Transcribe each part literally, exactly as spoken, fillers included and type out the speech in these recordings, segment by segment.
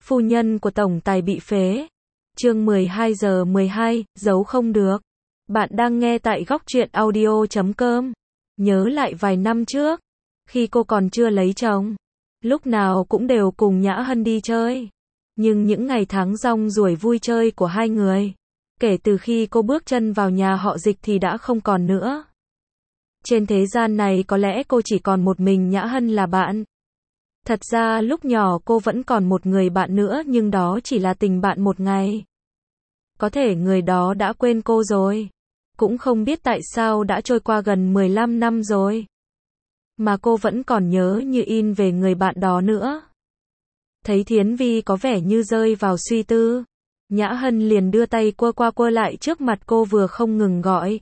Phu nhân của tổng tài bị phế. Chương mười hai giờ mười hai, giấu không được. Bạn đang nghe tại góc truyện audio chấm com. Nhớ lại vài năm trước, khi cô còn chưa lấy chồng, lúc nào cũng đều cùng Nhã Hân đi chơi. Nhưng những ngày tháng rong ruổi vui chơi của hai người, kể từ khi cô bước chân vào nhà họ Dịch thì đã không còn nữa. Trên thế gian này có lẽ cô chỉ còn một mình Nhã Hân là bạn. Thật ra lúc nhỏ cô vẫn còn một người bạn nữa, nhưng đó chỉ là tình bạn một ngày. Có thể người đó đã quên cô rồi. Cũng không biết tại sao đã trôi qua gần mười lăm năm rồi, mà cô vẫn còn nhớ như in về người bạn đó nữa. Thấy Thiến Vi có vẻ như rơi vào suy tư, Nhã Hân liền đưa tay quơ qua quơ lại trước mặt cô, vừa không ngừng gọi.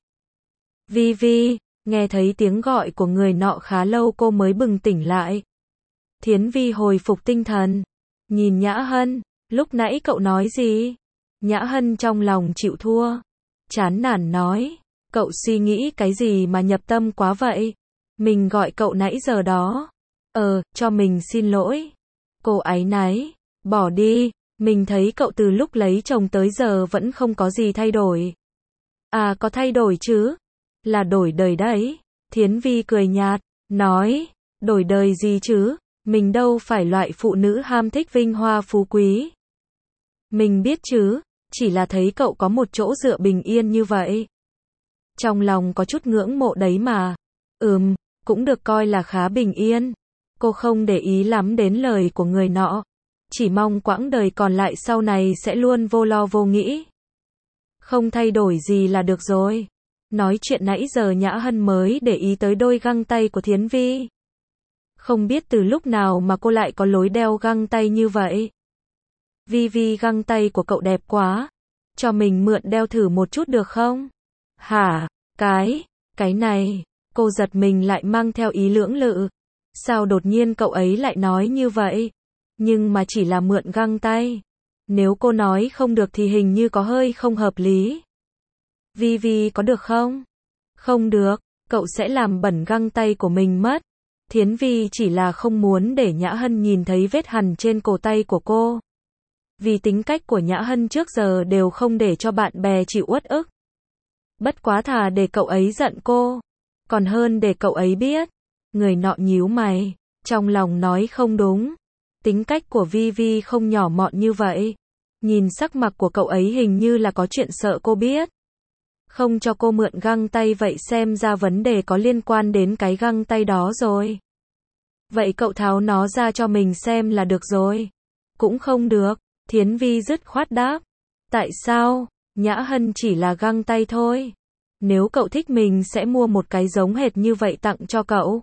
Vi Vi, nghe thấy tiếng gọi của người nọ khá lâu cô mới bừng tỉnh lại. Thiến Vi hồi phục tinh thần, nhìn Nhã Hân, lúc nãy cậu nói gì? Nhã Hân trong lòng chịu thua, chán nản nói, cậu suy nghĩ cái gì mà nhập tâm quá vậy? Mình gọi cậu nãy giờ đó. Ờ, cho mình xin lỗi. Cô áy náy, bỏ đi, mình thấy cậu từ lúc lấy chồng tới giờ vẫn không có gì thay đổi. À, có thay đổi chứ, là đổi đời đấy. Thiến Vi cười nhạt, nói, đổi đời gì chứ, mình đâu phải loại phụ nữ ham thích vinh hoa phú quý. Mình biết chứ, chỉ là thấy cậu có một chỗ dựa bình yên như vậy, trong lòng có chút ngưỡng mộ đấy mà. Ừm, cũng được coi là khá bình yên. Cô không để ý lắm đến lời của người nọ, chỉ mong quãng đời còn lại sau này sẽ luôn vô lo vô nghĩ. Không thay đổi gì là được rồi. Nói chuyện nãy giờ Nhã Hân mới để ý tới đôi găng tay của Thiến Vi. Không biết từ lúc nào mà cô lại có lối đeo găng tay như vậy. Vi Vi, găng tay của cậu đẹp quá, cho mình mượn đeo thử một chút được không? Hả? Cái, cái này, cô giật mình lại mang theo ý lưỡng lự. Sao đột nhiên cậu ấy lại nói như vậy? Nhưng mà chỉ là mượn găng tay. Nếu cô nói không được thì hình như có hơi không hợp lý. Vi Vi, có được không? Không được, cậu sẽ làm bẩn găng tay của mình mất. Thiến Vi chỉ là không muốn để Nhã Hân nhìn thấy vết hằn trên cổ tay của cô. Vì tính cách của Nhã Hân trước giờ đều không để cho bạn bè chịu uất ức. Bất quá thà để cậu ấy giận cô, còn hơn để cậu ấy biết. Người nọ nhíu mày, trong lòng nói không đúng. Tính cách của Vi Vi không nhỏ mọn như vậy. Nhìn sắc mặt của cậu ấy hình như là có chuyện sợ cô biết. Không cho cô mượn găng tay, vậy xem ra vấn đề có liên quan đến cái găng tay đó rồi. Vậy cậu tháo nó ra cho mình xem là được rồi. Cũng không được, Thiến Vi dứt khoát đáp. Tại sao? Nhã Hân, chỉ là găng tay thôi. Nếu cậu thích mình sẽ mua một cái giống hệt như vậy tặng cho cậu.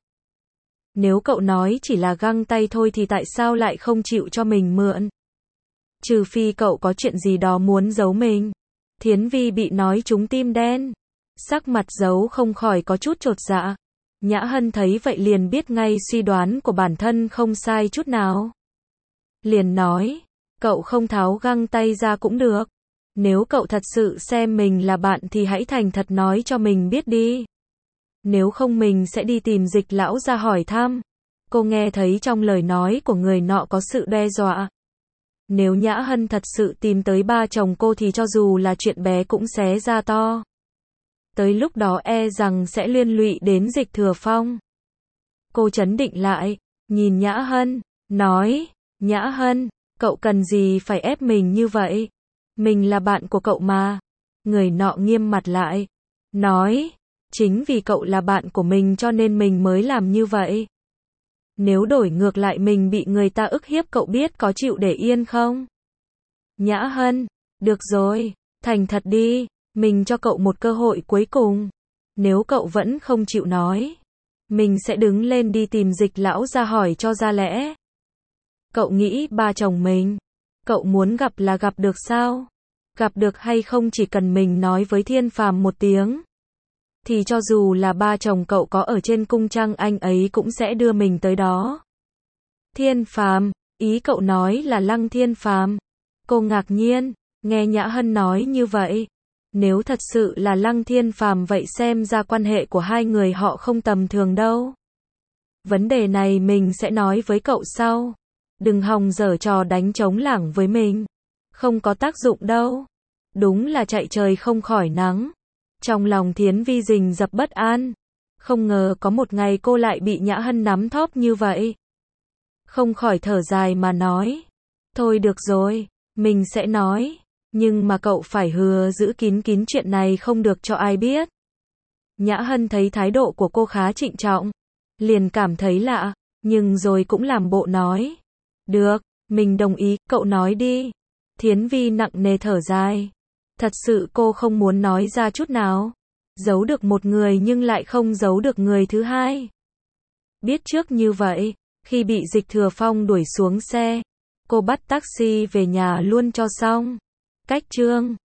Nếu cậu nói chỉ là găng tay thôi thì tại sao lại không chịu cho mình mượn? Trừ phi cậu có chuyện gì đó muốn giấu mình. Thiến Vi bị nói trúng tim đen, sắc mặt giấu không khỏi có chút chột dạ. Nhã Hân thấy vậy liền biết ngay suy đoán của bản thân không sai chút nào. Liền nói, cậu không tháo găng tay ra cũng được. Nếu cậu thật sự xem mình là bạn thì hãy thành thật nói cho mình biết đi. Nếu không mình sẽ đi tìm Dịch lão ra hỏi thăm. Cô nghe thấy trong lời nói của người nọ có sự đe dọa. Nếu Nhã Hân thật sự tìm tới ba chồng cô thì cho dù là chuyện bé cũng xé ra to. Tới lúc đó e rằng sẽ liên lụy đến Dịch Thừa Phong. Cô trấn định lại, nhìn Nhã Hân, nói, Nhã Hân, cậu cần gì phải ép mình như vậy? Mình là bạn của cậu mà. Người nọ nghiêm mặt lại, nói, chính vì cậu là bạn của mình cho nên mình mới làm như vậy. Nếu đổi ngược lại mình bị người ta ức hiếp, cậu biết có chịu để yên không? Nhã Hân, được rồi, thành thật đi, mình cho cậu một cơ hội cuối cùng. Nếu cậu vẫn không chịu nói, mình sẽ đứng lên đi tìm Dịch lão ra hỏi cho ra lẽ. Cậu nghĩ ba chồng mình, cậu muốn gặp là gặp được sao? Gặp được hay không chỉ cần mình nói với Thiên Phàm một tiếng, thì cho dù là ba chồng cậu có ở trên cung trăng anh ấy cũng sẽ đưa mình tới đó. Thiên Phàm, ý cậu nói là Lăng Thiên Phàm? Cô ngạc nhiên, nghe Nhã Hân nói như vậy. Nếu thật sự là Lăng Thiên Phàm vậy xem ra quan hệ của hai người họ không tầm thường đâu. Vấn đề này mình sẽ nói với cậu sau. Đừng hòng giở trò đánh trống lảng với mình. Không có tác dụng đâu. Đúng là chạy trời không khỏi nắng. Trong lòng Thiến Vi rình rập bất an. Không ngờ có một ngày cô lại bị Nhã Hân nắm thóp như vậy. Không khỏi thở dài mà nói. Thôi được rồi, mình sẽ nói. Nhưng mà cậu phải hứa giữ kín kín chuyện này không được cho ai biết. Nhã Hân thấy thái độ của cô khá trịnh trọng. Liền cảm thấy lạ, nhưng rồi cũng làm bộ nói. Được, mình đồng ý, cậu nói đi. Thiến Vi nặng nề thở dài. Thật sự cô không muốn nói ra chút nào. Giấu được một người nhưng lại không giấu được người thứ hai. Biết trước như vậy, khi bị Dịch Thừa Phong đuổi xuống xe, cô bắt taxi về nhà luôn cho xong. Cách chương